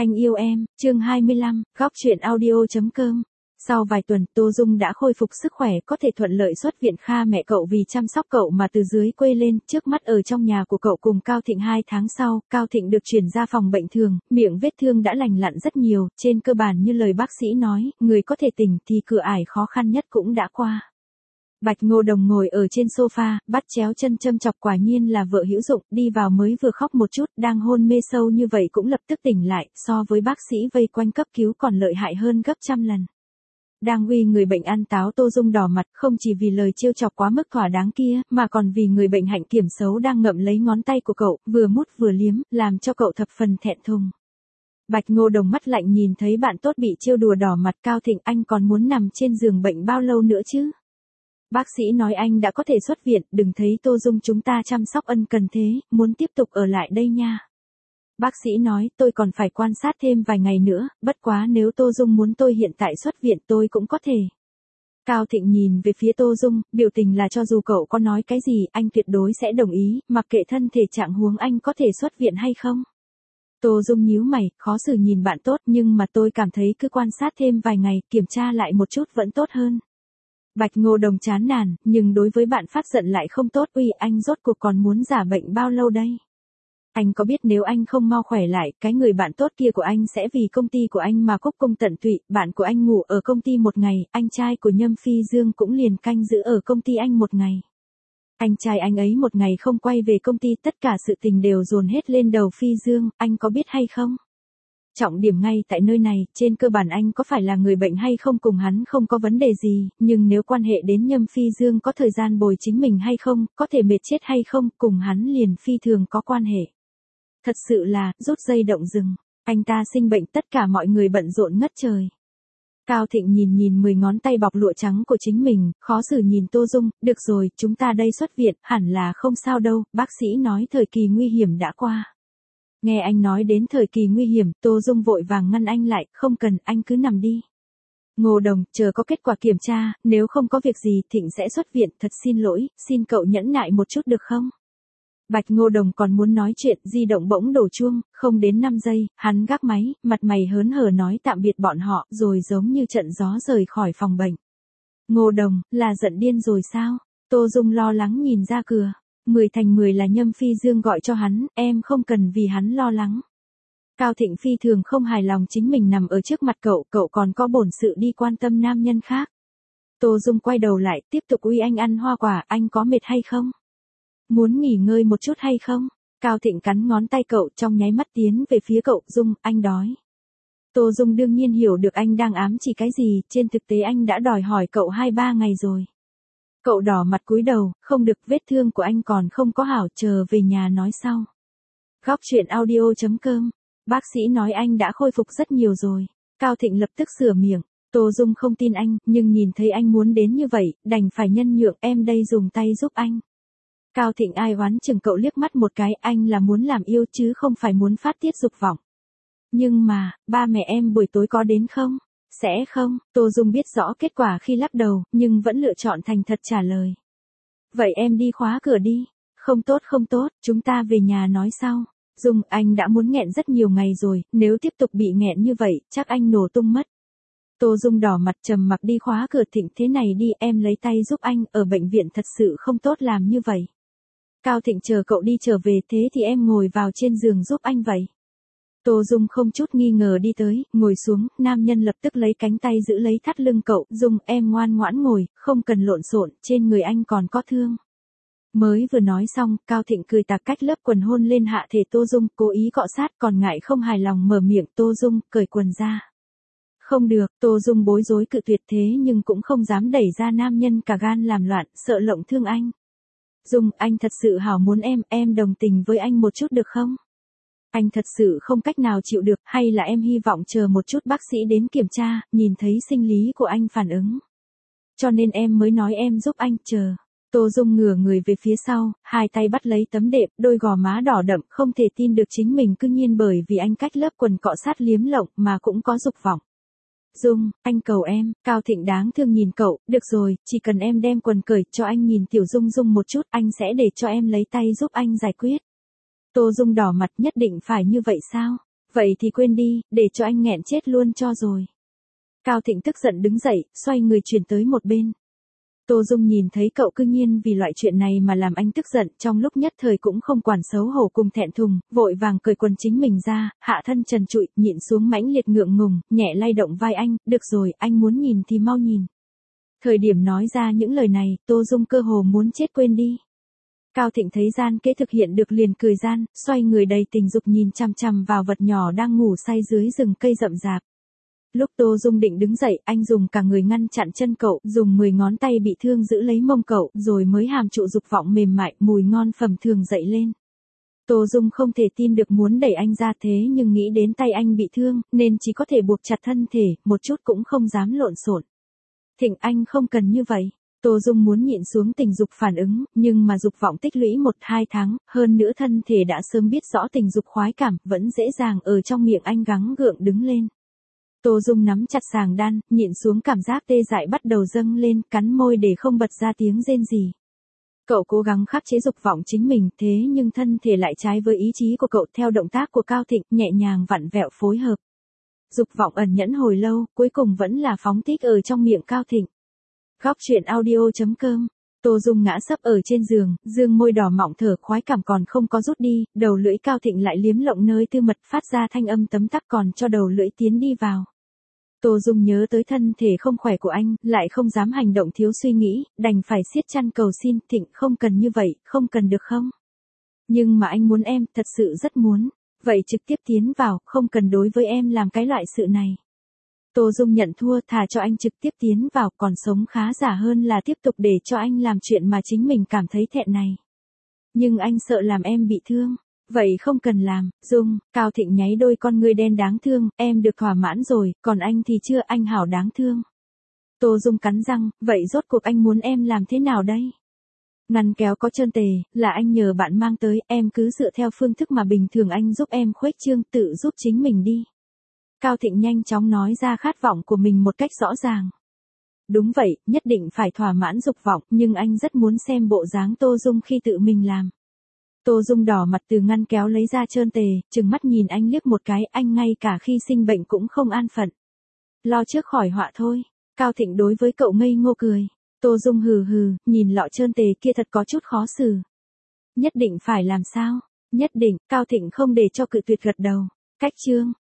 Anh yêu em, chương 25, góc truyện audio.com. Sau vài tuần, Tô Dung đã khôi phục sức khỏe, có thể thuận lợi xuất viện. Kha mẹ cậu vì chăm sóc cậu mà từ dưới quê lên, trước mắt ở trong nhà của cậu cùng Cao Thịnh. 2 tháng sau, Cao Thịnh được chuyển ra phòng bệnh thường, miệng vết thương đã lành lặn rất nhiều, trên cơ bản như lời bác sĩ nói, người có thể tỉnh thì cửa ải khó khăn nhất cũng đã qua. Bạch Ngô Đồng ngồi ở trên sofa, bắt chéo chân châm chọc, quả nhiên là vợ hữu dụng, đi vào mới vừa khóc một chút, đang hôn mê sâu như vậy cũng lập tức tỉnh lại, so với bác sĩ vây quanh cấp cứu còn lợi hại hơn gấp trăm lần. Đang uy người bệnh ăn táo, Tô Dung đỏ mặt, không chỉ vì lời trêu chọc quá mức thỏa đáng kia, mà còn vì người bệnh hạnh kiểm xấu đang ngậm lấy ngón tay của cậu, vừa mút vừa liếm, làm cho cậu thập phần thẹn thùng. Bạch Ngô Đồng mắt lạnh nhìn thấy bạn tốt bị trêu đùa đỏ mặt. Cao Thịnh, anh còn muốn nằm trên giường bệnh bao lâu nữa chứ? Bác sĩ nói anh đã có thể xuất viện, đừng thấy Tô Dung chúng ta chăm sóc ân cần thế, muốn tiếp tục ở lại đây nha. Bác sĩ nói, tôi còn phải quan sát thêm vài ngày nữa, bất quá nếu Tô Dung muốn tôi hiện tại xuất viện tôi cũng có thể. Cao Thịnh nhìn về phía Tô Dung, biểu tình là cho dù cậu có nói cái gì, anh tuyệt đối sẽ đồng ý, mặc kệ thân thể trạng huống anh có thể xuất viện hay không. Tô Dung nhíu mày, khó xử nhìn bạn tốt, nhưng mà tôi cảm thấy cứ quan sát thêm vài ngày, kiểm tra lại một chút vẫn tốt hơn. Bạch Ngô Đồng chán nản, nhưng đối với bạn phát giận lại không tốt. Uy, anh rốt cuộc còn muốn giả bệnh bao lâu đây? Anh có biết nếu anh không mau khỏe lại, cái người bạn tốt kia của anh sẽ vì công ty của anh mà cúc cung tận tụy. Bạn của anh ngủ ở công ty một ngày, anh trai của Nhâm Phi Dương cũng liền canh giữ ở công ty anh một ngày. Anh trai anh ấy một ngày không quay về công ty, tất cả sự tình đều dồn hết lên đầu Phi Dương, anh có biết hay không? Trọng điểm ngay tại nơi này, trên cơ bản anh có phải là người bệnh hay không cùng hắn không có vấn đề gì, nhưng nếu quan hệ đến Nhâm Phi Dương có thời gian bồi chính mình hay không, có thể mệt chết hay không, cùng hắn liền phi thường có quan hệ. Thật sự là, rút dây động rừng, anh ta sinh bệnh tất cả mọi người bận rộn ngất trời. Cao Thịnh nhìn 10 ngón tay bọc lụa trắng của chính mình, khó xử nhìn Tô Dung, được rồi, chúng ta đây xuất viện, hẳn là không sao đâu, bác sĩ nói thời kỳ nguy hiểm đã qua. Nghe anh nói đến thời kỳ nguy hiểm, Tô Dung vội vàng ngăn anh lại, không cần, anh cứ nằm đi. Ngô Đồng, chờ có kết quả kiểm tra, nếu không có việc gì Thịnh sẽ xuất viện, thật xin lỗi, xin cậu nhẫn nại một chút được không? Bạch Ngô Đồng còn muốn nói chuyện, di động bỗng đổ chuông, không đến 5 giây, hắn gác máy, mặt mày hớn hở nói tạm biệt bọn họ, rồi giống như trận gió rời khỏi phòng bệnh. Ngô Đồng, là giận điên rồi sao? Tô Dung lo lắng nhìn ra cửa. 10 thành 10 là Nhâm Phi Dương gọi cho hắn, em không cần vì hắn lo lắng. Cao Thịnh phi thường không hài lòng chính mình nằm ở trước mặt cậu, cậu còn có bổn sự đi quan tâm nam nhân khác. Tô Dung quay đầu lại, tiếp tục uy anh ăn hoa quả, anh có mệt hay không? Muốn nghỉ ngơi một chút hay không? Cao Thịnh cắn ngón tay cậu, trong nháy mắt tiến về phía cậu. Dung, anh đói. Tô Dung đương nhiên hiểu được anh đang ám chỉ cái gì, trên thực tế anh đã đòi hỏi cậu 2-3 ngày rồi. Cậu đỏ mặt cúi đầu, không được, vết thương của anh còn không có hảo, chờ về nhà nói sau. Góc truyện audio.com. Bác sĩ nói anh đã khôi phục rất nhiều rồi. Cao Thịnh lập tức sửa miệng. Tô Dung không tin anh, nhưng nhìn thấy anh muốn đến như vậy, đành phải nhân nhượng, em đây dùng tay giúp anh. Cao Thịnh ai oán chừng cậu liếc mắt một cái, anh là muốn làm yêu chứ không phải muốn phát tiết dục vọng. Nhưng mà, ba mẹ em buổi tối có đến không? Sẽ không, Tô Dung biết rõ kết quả khi lắc đầu, nhưng vẫn lựa chọn thành thật trả lời. Vậy em đi khóa cửa đi. Không tốt, chúng ta về nhà nói sau. Dung, anh đã muốn nghẹn rất nhiều ngày rồi, nếu tiếp tục bị nghẹn như vậy, chắc anh nổ tung mất. Tô Dung đỏ mặt trầm mặc đi khóa cửa. Thịnh, thế này đi, em lấy tay giúp anh, ở bệnh viện thật sự không tốt làm như vậy. Cao Thịnh chờ cậu đi trở về, thế thì em ngồi vào trên giường giúp anh vậy. Tô Dung không chút nghi ngờ đi tới, ngồi xuống, nam nhân lập tức lấy cánh tay giữ lấy thắt lưng cậu. Dung, em ngoan ngoãn ngồi, không cần lộn xộn, trên người anh còn có thương. Mới vừa nói xong, Cao Thịnh cười tà cách lớp quần hôn lên hạ thể Tô Dung, cố ý cọ sát, còn ngại không hài lòng mở miệng. Tô Dung, cởi quần ra. Không được, Tô Dung bối rối cự tuyệt, thế nhưng cũng không dám đẩy ra nam nhân cả gan làm loạn, sợ lộng thương anh. Dung, anh thật sự hảo muốn em đồng tình với anh một chút được không? Anh thật sự không cách nào chịu được, hay là em hy vọng chờ một chút bác sĩ đến kiểm tra, nhìn thấy sinh lý của anh phản ứng. Cho nên em mới nói em giúp anh, chờ. Tô Dung ngửa người về phía sau, hai tay bắt lấy tấm đệm, đôi gò má đỏ đậm, không thể tin được chính mình cư nhiên bởi vì anh cách lớp quần cọ sát liếm lộng mà cũng có dục vọng. Dung, anh cầu em. Cao Thịnh đáng thương nhìn cậu, được rồi, chỉ cần em đem quần cởi cho anh nhìn tiểu Dung Dung một chút, anh sẽ để cho em lấy tay giúp anh giải quyết. Tô Dung đỏ mặt, nhất định phải như vậy sao? Vậy thì quên đi, để cho anh nghẹn chết luôn cho rồi. Cao Thịnh tức giận đứng dậy, xoay người chuyển tới một bên. Tô Dung nhìn thấy cậu cư nhiên vì loại chuyện này mà làm anh tức giận, trong lúc nhất thời cũng không quản xấu hổ cùng thẹn thùng, vội vàng cởi quần chính mình ra, hạ thân trần trụi, nhịn xuống mãnh liệt ngượng ngùng, nhẹ lay động vai anh, được rồi, anh muốn nhìn thì mau nhìn. Thời điểm nói ra những lời này, Tô Dung cơ hồ muốn chết quên đi. Cao Thịnh thấy gian kế thực hiện được liền cười gian, xoay người đầy tình dục nhìn chằm chằm vào vật nhỏ đang ngủ say dưới rừng cây rậm rạp. Lúc Tô Dung định đứng dậy, anh dùng cả người ngăn chặn chân cậu, dùng 10 ngón tay bị thương giữ lấy mông cậu, rồi mới hàm trụ dục vọng mềm mại, mùi ngon phẩm thường dậy lên. Tô Dung không thể tin được muốn đẩy anh ra thế nhưng nghĩ đến tay anh bị thương, nên chỉ có thể buộc chặt thân thể, một chút cũng không dám lộn xộn. Thịnh, anh không cần như vậy. Tô Dung muốn nhịn xuống tình dục phản ứng, nhưng mà dục vọng tích lũy 1-2 tháng, hơn nữa thân thể đã sớm biết rõ tình dục khoái cảm, vẫn dễ dàng ở trong miệng anh gắng gượng đứng lên. Tô Dung nắm chặt sàng đan, nhịn xuống cảm giác tê dại bắt đầu dâng lên, cắn môi để không bật ra tiếng rên gì. Cậu cố gắng khắc chế dục vọng chính mình, thế nhưng thân thể lại trái với ý chí của cậu, theo động tác của Cao Thịnh, nhẹ nhàng vặn vẹo phối hợp. Dục vọng ẩn nhẫn hồi lâu, cuối cùng vẫn là phóng thích ở trong miệng Cao Thịnh. Góc truyện audio.com. Tô Dung ngã sấp ở trên giường, dương môi đỏ mọng thở khoái cảm còn không có rút đi, đầu lưỡi Cao Thịnh lại liếm lộng nơi tư mật phát ra thanh âm tấm tắc còn cho đầu lưỡi tiến đi vào. Tô Dung nhớ tới thân thể không khỏe của anh, lại không dám hành động thiếu suy nghĩ, đành phải siết chăn cầu xin, Thịnh không cần như vậy, không cần được không? Nhưng mà anh muốn em, thật sự rất muốn. Vậy trực tiếp tiến vào, không cần đối với em làm cái loại sự này. Tô Dung nhận thua, thà cho anh trực tiếp tiến vào, còn sống khá giả hơn là tiếp tục để cho anh làm chuyện mà chính mình cảm thấy thẹn này. Nhưng anh sợ làm em bị thương. Vậy không cần làm, Dung. Cao Thịnh nháy đôi con ngươi đen đáng thương, em được thỏa mãn rồi, còn anh thì chưa, anh hảo đáng thương. Tô Dung cắn răng, vậy rốt cuộc anh muốn em làm thế nào đây? Ngăn kéo có trơn tề, là anh nhờ bạn mang tới, em cứ dựa theo phương thức mà bình thường anh giúp em khuếch trương, tự giúp chính mình đi. Cao Thịnh nhanh chóng nói ra khát vọng của mình một cách rõ ràng. Đúng vậy, nhất định phải thỏa mãn dục vọng, nhưng anh rất muốn xem bộ dáng Tô Dung khi tự mình làm. Tô Dung đỏ mặt từ ngăn kéo lấy ra trơn tề, trừng mắt nhìn anh liếc một cái, anh ngay cả khi sinh bệnh cũng không an phận. Lo trước khỏi họa thôi. Cao Thịnh đối với cậu ngây ngô cười. Tô Dung hừ hừ, nhìn lọ trơn tề kia thật có chút khó xử. Nhất định phải làm sao? Nhất định, Cao Thịnh không để cho cự tuyệt gật đầu. Cách chương.